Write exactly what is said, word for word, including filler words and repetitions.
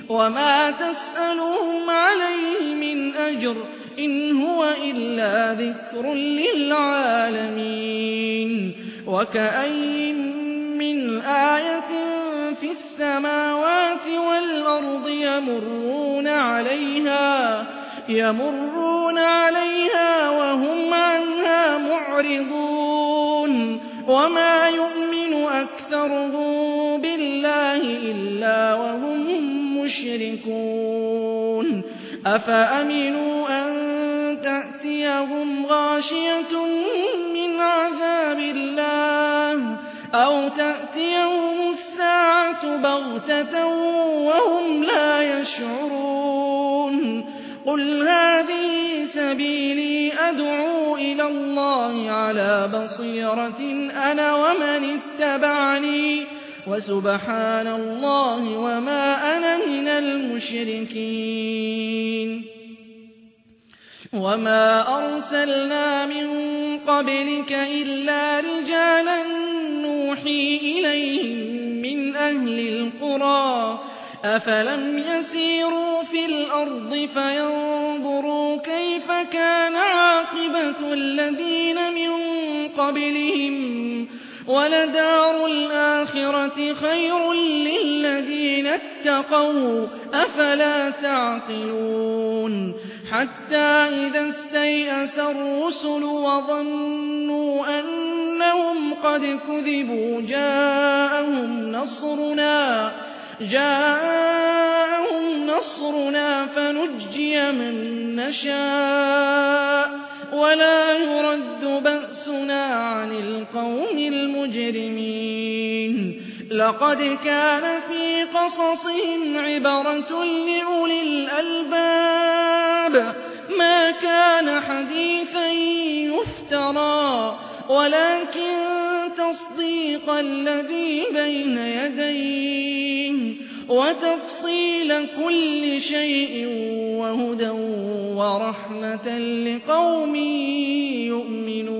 وما تسألهم عليه من أجر إن هو إلا ذكر للعالمين وكأين من آية في السماوات والأرض يمرون عليها يمرون عليها وهم عنها معرضون وما يؤمن أكثرهم بالله إلا وهم مشركون أفأمنوا أن تأتيهم غاشية من عذاب الله أو تأتيهم الساعة بغتة وهم لا يشعرون قل هذه سبيلي أدعو إلى الله على بصيرة أنا ومن اتبعني وسبحان الله وما أنا من المشركين وما أرسلنا من قبلك إلا رجالا نوحي إليهم من أهل القرى أفلم يسيروا في الأرض فينظروا كيف كان عاقبة الذين من قبلهم ولدار الآخرة خير للذين اتقوا أفلا تعقلون حتى إذا استيأس الرسل وظنوا أنهم قد كذبوا جاءهم نصرنا جاءهم نصرنا فنجي من نشاء ولا يرد بأسنا عن القوم المجرمين لقد كان في قصصهم عبرة لأولي الألباب ما كان حديثا يفترى ولكن تصديق الذي بين يديه وتفصيل كل شيء وهدى ورحمة لقوم يؤمنون